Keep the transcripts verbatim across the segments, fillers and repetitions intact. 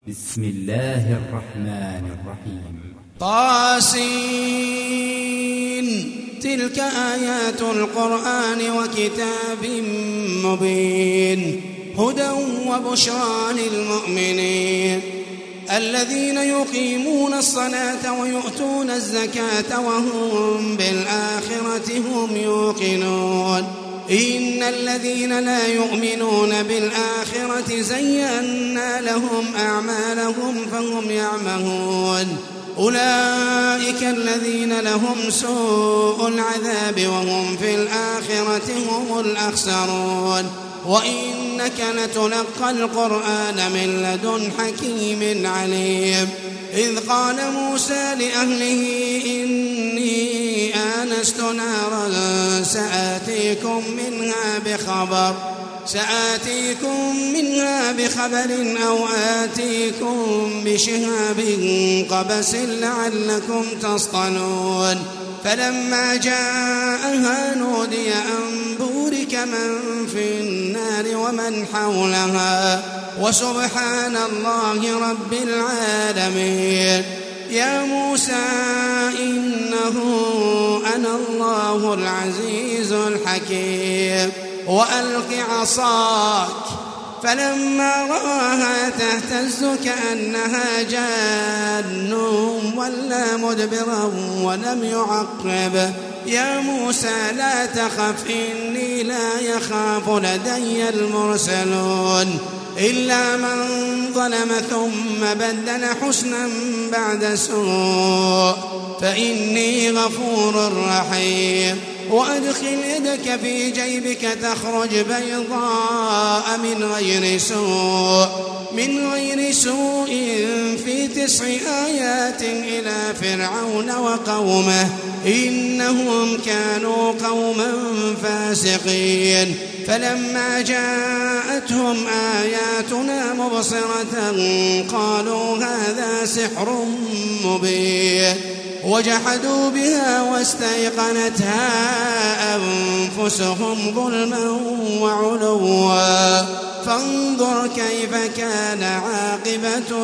بسم الله الرحمن الرحيم. طاسين. تلك آيات القرآن وكتاب مبين هدى وبشرى للمؤمنين الذين يقيمون الصلاة ويؤتون الزكاة وهم بالآخرة هم يوقنون إن الذين لا يؤمنون بالآخرة زينا لهم أعمالهم فهم يعمهون أولئك الذين لهم سوء العذاب وهم في الآخرة هم الأخسرون وإنك لتلقى القرآن من لدن حكيم عليم إذ قال موسى لأهله إني آنست نارا سآتيكم منها بخبر سآتيكم منها بخبر أو آتيكم بشهاب قبس لعلكم تصطلون فلما جاءها نودي أن بورك من في النار ومن حولها وسبحان الله رب العالمين يا موسى إنه أنا الله العزيز الحكيم وألق عصاك فلما رآها تهتز كأنها جان ولا مدبرا ولم يعقب يا موسى لا تخف إني لا يخاف لدي المرسلون إلا من ظلم ثم بدل حسنا بعد سوء فإني غفور رحيم وأدخل يدك في جيبك تخرج بيضاء من غير سوء من غير سوء في تسع آيات إلى فرعون وقومه إنهم كانوا قوما فاسقين فلما جاءتهم آياتنا مبصرة قالوا هذا سحر مبين وجحدوا بها واستيقنتها أنفسهم ظلما وعلوا فانظر كيف كان عاقبة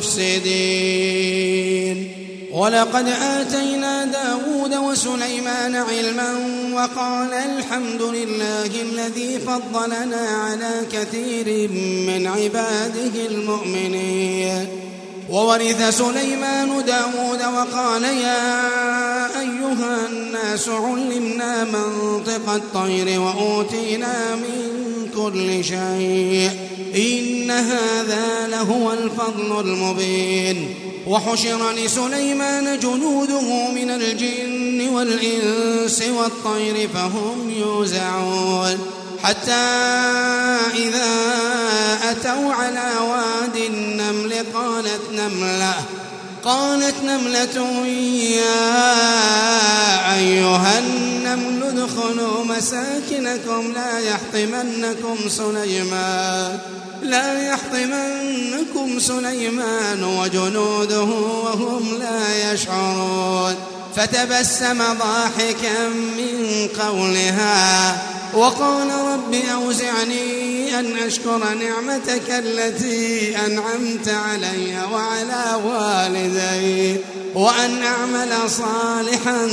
المفسدين ولقد آتينا داود وسليمان علما وقال الحمد لله الذي فضلنا على كثير من عباده المؤمنين وورث سليمان داود وقال يا أيها الناس علمنا منطق الطير وأوتينا من كل شيء إن هذا لهو الفضل المبين وحشر لسليمان جنوده من الجن والإنس والطير فهم يوزعون حتى إذا أتوا على واد النمل قالت نملة قالت نملة يا أيها النمل ادخلوا مساكنكم لا يحطمنكم سليمان لا يحطمنكم سليمان وجنوده وهم لا يشعرون فتبسم ضاحكا من قولها وقال رب أوزعني أن أشكر نعمتك التي أنعمت علي وعلى والدي وأن أعمل صالحا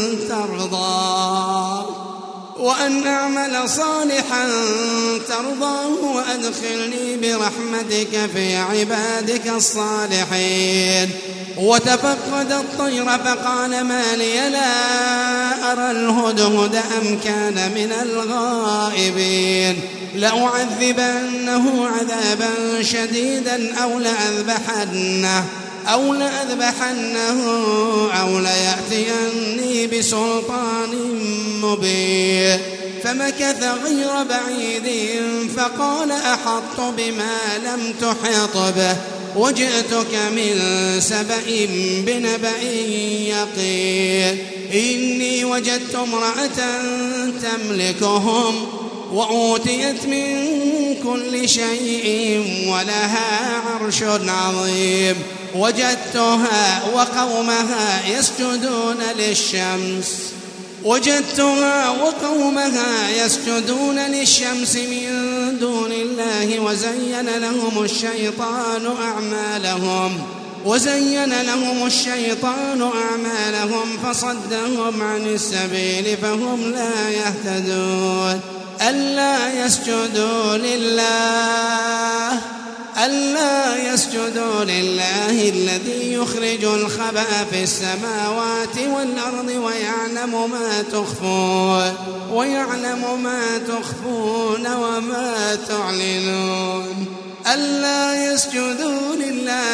ترضاه وأن أعمل صالحا ترضاه وأدخلني برحمتك في عبادك الصالحين وتفقد الطير فقال ما لي لا أرى الهدهد أم كان من الغائبين لأعذبنه عذابا شديدا أو لأذبحنه أو لأذبحنه أو ليأتيني بسلطان مبين فمكث غير بعيد فقال أحطت بما لم تحط به وجئتك من سبأ بنبأ يقين إني وجدت امرأة تملكهم وأوتيت من كل شيء ولها عرش عظيم وجدتها وقومها يسجدون للشمس وجدتها وقومها يسجدون للشمس من دون الله لله وزين لهم الشيطان أعمالهم وزين لهم الشيطان أعمالهم فصدهم عن السبيل فهم لا يهتدون ألا يسجدوا لله ألا يسجدوا لله الذي يخرج الخبأ في السماوات والأرض ويعلم ما تخفون ويعلم ما تخفون وما تعلنون ألا يسجدوا لله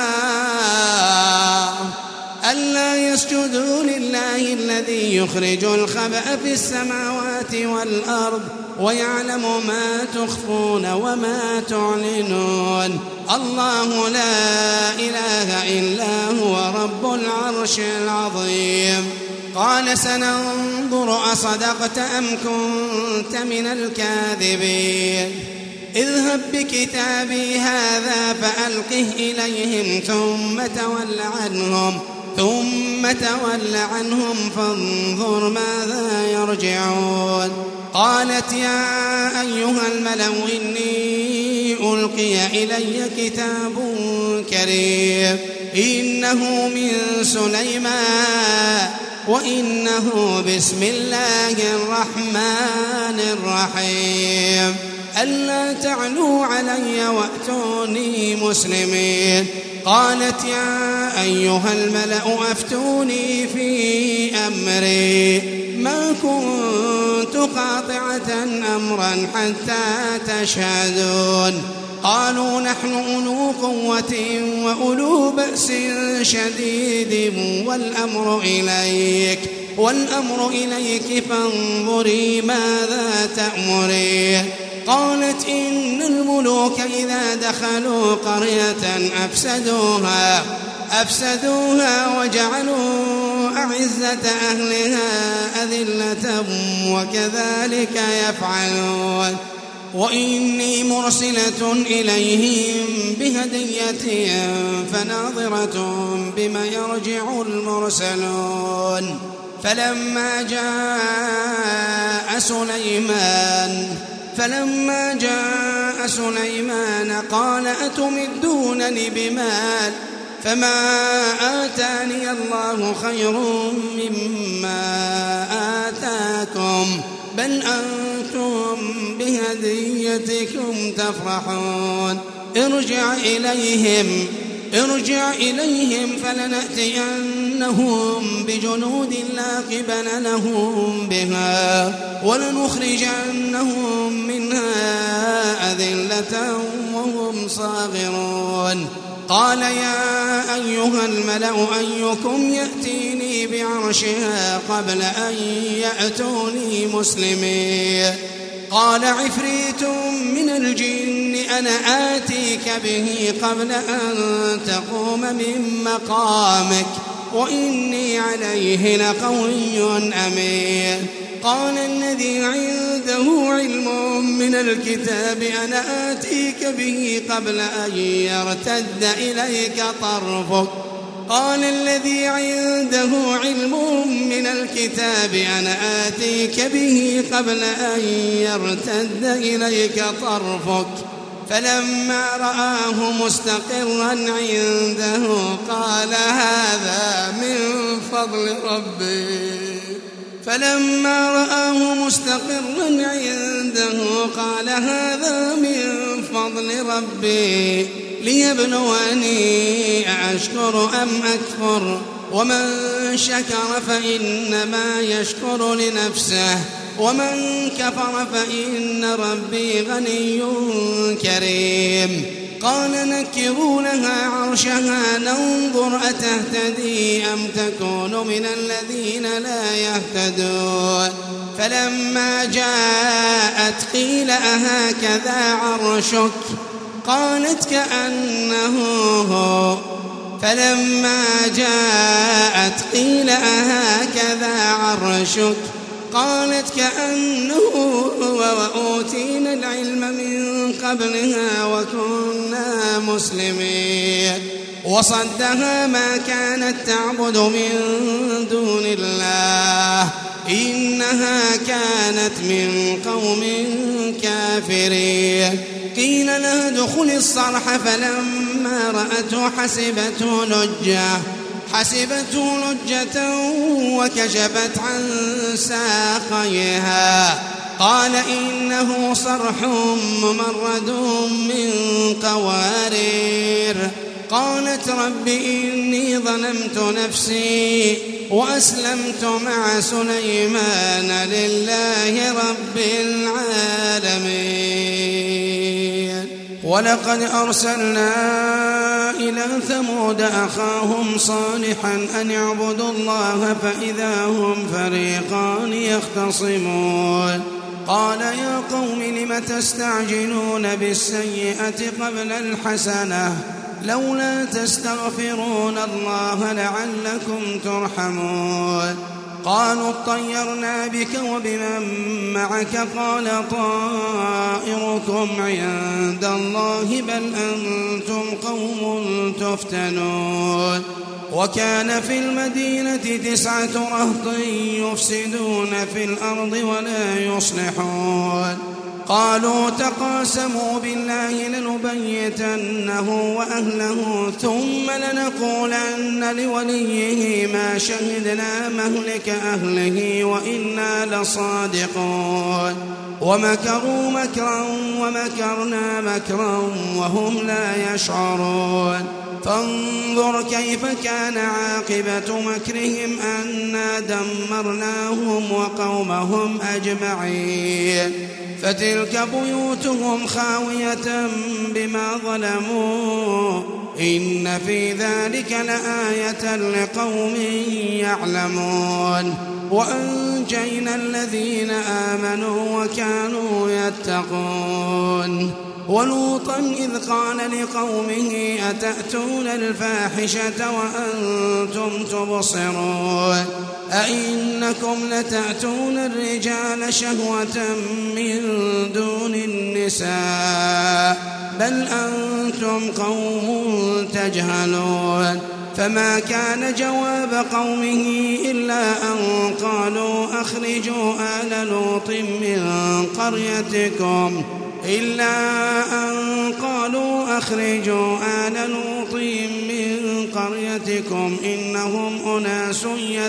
ألا يسجدوا لله الذي يخرج الخبأ في السماوات والأرض ويعلم ما تخفون وما تعلنون الله لا إله إلا هو رب العرش العظيم قال سننظر أصدقت أم كنت من الكاذبين اذهب بكتابي هذا فألقه إليهم ثم تول عنهم ثم تول عنهم فانظر ماذا يرجعون قالت يا أيها الملأ إني ألقي إلي كتاب كريم إنه من سليمان وإنه بسم الله الرحمن الرحيم ألا تعلوا علي وأتوني مسلمين قالت يا أيها الملأ أفتوني في أمري ما كنت قاطعة أمرا حتى تشهدون قالوا نحن أولو قوة وأولو بأس شديد والأمر إليك والأمر إليك فانظري ماذا تأمرين قالت إن الملوك إذا دخلوا قرية أفسدوها أفسدوها وجعلوا أعزة أهلها أذلة وكذلك يفعلون وإني مرسلة إليهم بهدية فناظرة بما يرجع المرسلون فلما جاء سليمان فلما جاء سليمان قال أتمدونني بمال فما آتاني الله خير مما آتاكم بل أنتم بهديتكم تفرحون ارجع إليهم ارجع إليهم فلنأتينهم بجنود لا قبل لهم بها ولنخرجنهم منها أذلة وهم صاغرون قال يا أيها الملأ أيكم يأتيني بعرشها قبل أن يأتوني مسلمين قال عفريت من الجن أنا آتيك به قبل أن تقوم من مقامك وإني عليه لقوي أمين قال الذي عنده علم من الكتاب أنا آتيك به قبل أن يرتد إليك طرفك قال الذي عنده علم من الكتاب أنا آتيك به قبل أن يرتد إليك طرفك فلما رآه مستقرا عنده قال هذا من فضل ربي فلما رآه مستقرا عنده قال هذا من فضل ربي ليبلوني أشكر أم أكفر ومن شكر فإنما يشكر لنفسه ومن كفر فإن ربي غني كريم قال نكروا لها عرشها ننظر أتهتدي أم تكون من الذين لا يهتدون فلما جاءت قيل أهكذا عرشك قالت كأنه هو فلما جاءت قيل أهكذا عرشك قالت كأنه هو وأوتينا العلم من قبلها وكنا مسلمين وصدها ما كانت تعبد من دون الله إنها كانت من قوم كافرين قيل لها ادخل الصرح فلما رأته حسبته لجة حسبته لجة وكشفت عن ساقيها قال إنه صرح ممرد من قوارير قالت رب إني ظلمت نفسي وأسلمت مع سليمان لله رب العالمين. ولقد أرسلنا إلى ثمود أخاهم صالحا أن اعبدوا الله فإذا هم فريقان يختصمون قال يا قوم لم تستعجلون بالسيئة قبل الحسنة لولا تستغفرون الله لعلكم ترحمون قالوا اطيرنا بك وبمن معك قال طائركم عند الله بل أنتم قوم تفتنون وكان في المدينة تسعة رهط يفسدون في الأرض ولا يصلحون قالوا تقاسموا بالله لنبيتنه وأهله ثم لنقولن لوليه ما شهدنا مهلك أهله وإنا لصادقون ومكروا مكرا ومكرنا مكرا وهم لا يشعرون فانظر كيف كان عاقبة مكرهم أنا دمرناهم وقومهم أجمعين فتلك بيوتهم خاوية بما ظلموا إن في ذلك لآية لقوم يعلمون وأنجينا الذين آمنوا وكانوا يتقون ولوطا إذ قال لقومه أتأتون الفاحشة وأنتم تبصرون أئنكم لتأتون الرجال شهوة من دون النساء بل أنتم قوم تجهلون فما كان جواب قومه إلا أن قالوا أخرجوا آل لوط من قريتكم إلا أن قالوا أخرجوا آل لوط من قريتكم إنهم أناس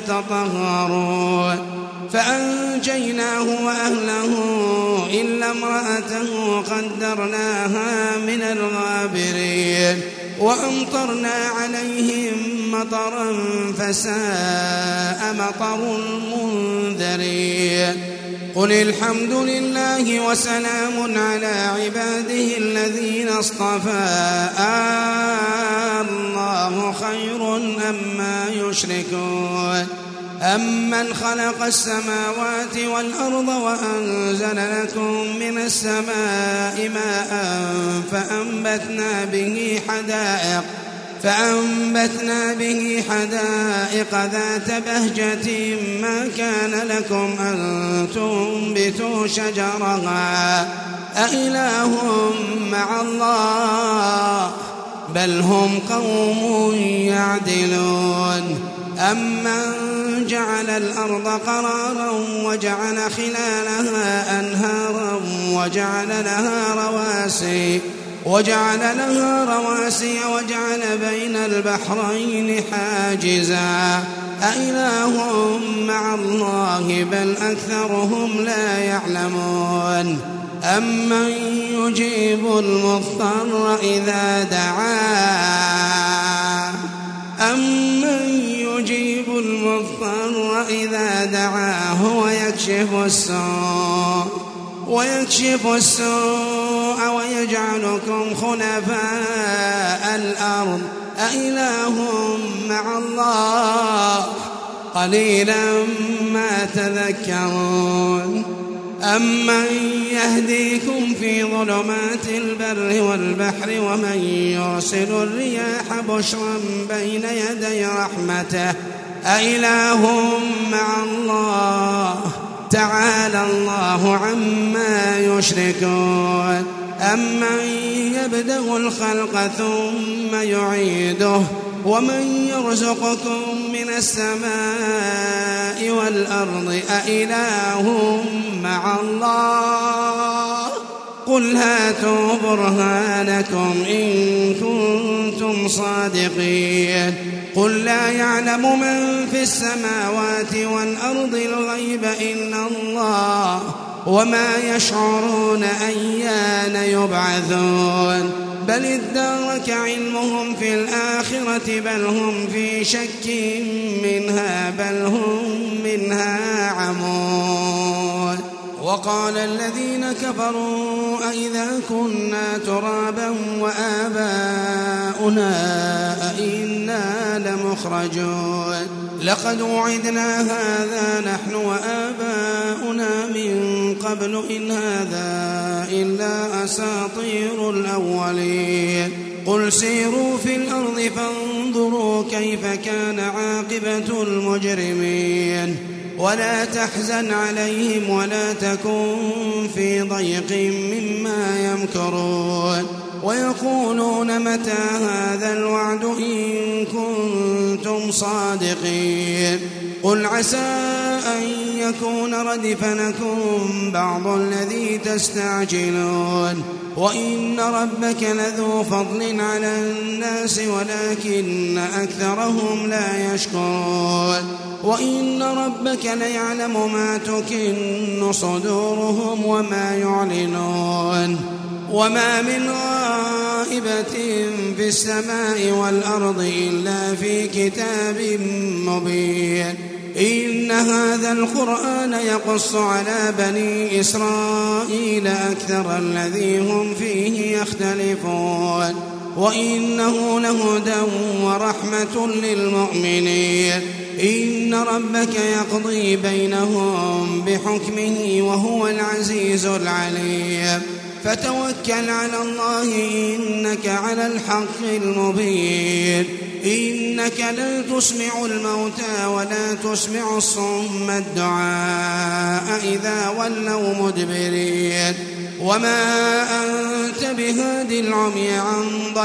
يتطهرون فأنجيناه وأهله إلا امرأته قدرناها من الغابرين وأمطرنا عليهم مطرا فساء مطر المنذرين قل الحمد لله وسلام على عباده الذين اصطفى الله خير أما يشركون أمن خلق السماوات والأرض وأنزل لكم من السماء ماء فأنبتنا به حدائق فأنبتنا به حدائق ذات بهجة ما كان لكم أن تنبتوا شجرها أإله مع الله بل هم قوم يعدلون أمن جعل الأرض قرارا وجعل خلالها أنهارا وجعل لها رواسي وجعل لها رواسي وجعل بين البحرين حاجزا أإله مع الله بل أكثرهم لا يعلمون أمن يجيب المضطر إذا دعاه أمن يجيب المضطر إذا دعاه ويكشف السوء ويكشف السوء ويجعلكم خلفاء الأرض أإله مع الله قليلا ما تذكرون أمن يهديكم في ظلمات البر والبحر ومن يرسل الرياح بشرا بين يدي رحمته أإله مع الله تعالى الله عما يشركون أمن يبدأ الخلق ثم يعيده ومن يرزقكم من السماء والأرض أإله مع الله قل هاتوا برهانكم إن كنتم صادقين قل لا يعلم من في السماوات والأرض الغيب إلا الله وما يشعرون أيان يبعثون بل ادارك علمهم في الآخرة بل هم في شك منها بل هم منها عمون. وقال الذين كفروا أئذا كنا ترابا وآباؤنا أئنا لمخرجون لقد وعدنا هذا نحن وآباؤنا من قبل إن هذا إلا أساطير الأولين قل سيروا في الأرض فانظروا كيف كان عاقبة المجرمين ولا تحزن عليهم ولا تكن في ضيق مما يمكرون ويقولون متى هذا الوعد إن كنتم صادقين قل عسى أن يكون ردف لكم بعض الذي تستعجلون وإن ربك لذو فضل على الناس ولكن أكثرهم لا يشكرون وإن ربك ليعلم ما تكن صدورهم وما يعلنون وما من غائبة في السماء والأرض إلا في كتاب مبين إن هذا القرآن يقص على بني إسرائيل أكثر الذي هم فيه يختلفون وإنه لهدى ورحمة للمؤمنين إن ربك يقضي بينهم بحكمه وهو العزيز العليم فتوكل على الله إنك على الحق المبين إنك لا تسمع الموتى ولا تسمع الصم الدعاء إذا ولوا مدبرين وما أنت بهادي العمي عن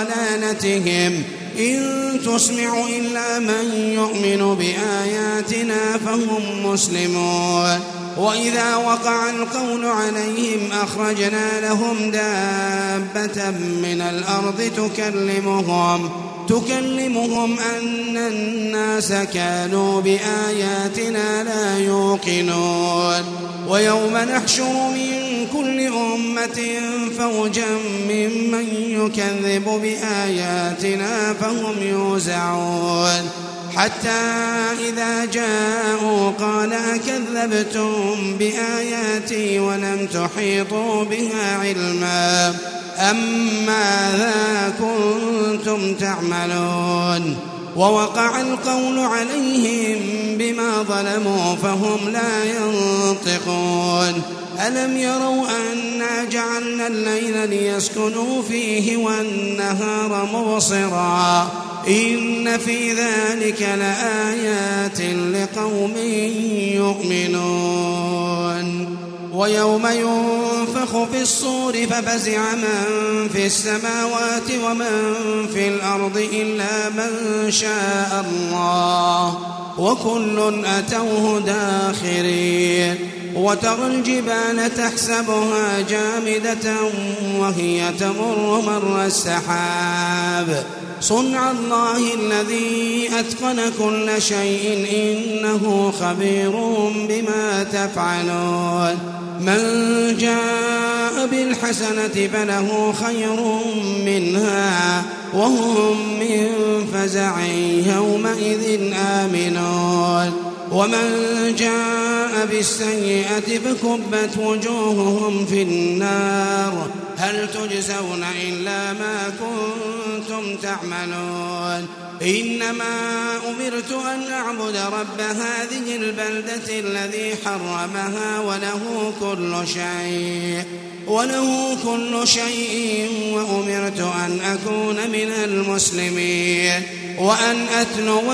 ضلالتهم إن تسمع إلا من يؤمن بآياتنا فهم مسلمون وإذا وقع القول عليهم أخرجنا لهم دابة من الأرض تكلمهم تكلمهم أن الناس كانوا بآياتنا لا يوقنون ويوم نحشر من كل أمة فوجا ممن يكذب بآياتنا فهم يوزعون حتى إذا جاءوا قال أكذبتم بآياتي ولم تحيطوا بها علما أم ماذا كنتم تعملون ووقع القول عليهم بما ظلموا فهم لا ينطقون ألم يروا أنا جعلنا الليل ليسكنوا فيه والنهار مبصرا إن في ذلك لآيات لقوم يؤمنون ويوم ينفخ في الصور ففزع من في السماوات ومن في الأرض إلا من شاء الله وكل أتوه داخرين وترى الجبال تحسبها جامدة وهي تمر مر السحاب صنع الله الذي أتقن كل شيء إنه خبير بما تفعلون من جاء بالحسنة فله خير منها وهم من فزع يومئذ آمنون ومن جاء بالسيئة فكبت وجوههم في النار هل تجزون إلا ما كنتم تعملون إنما أمرت أن أعبد رب هذه البلدة الذي حرمها وله كل شيء وله كل شيء وأمرت أن أكون من المسلمين وأن أتلو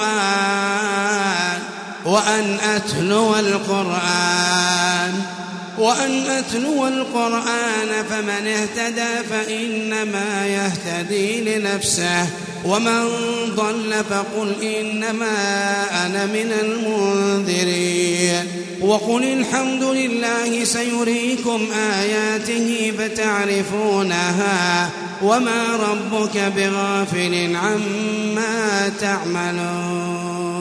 القرآن وأن أتلو القرآن وأن أتلو القرآن فمن اهتدى فإنما يهتدي لنفسه ومن ضل فقل إنما أنا من المنذرين وقل الحمد لله سيريكم آياته فتعرفونها وما ربك بغافل عما تعملون.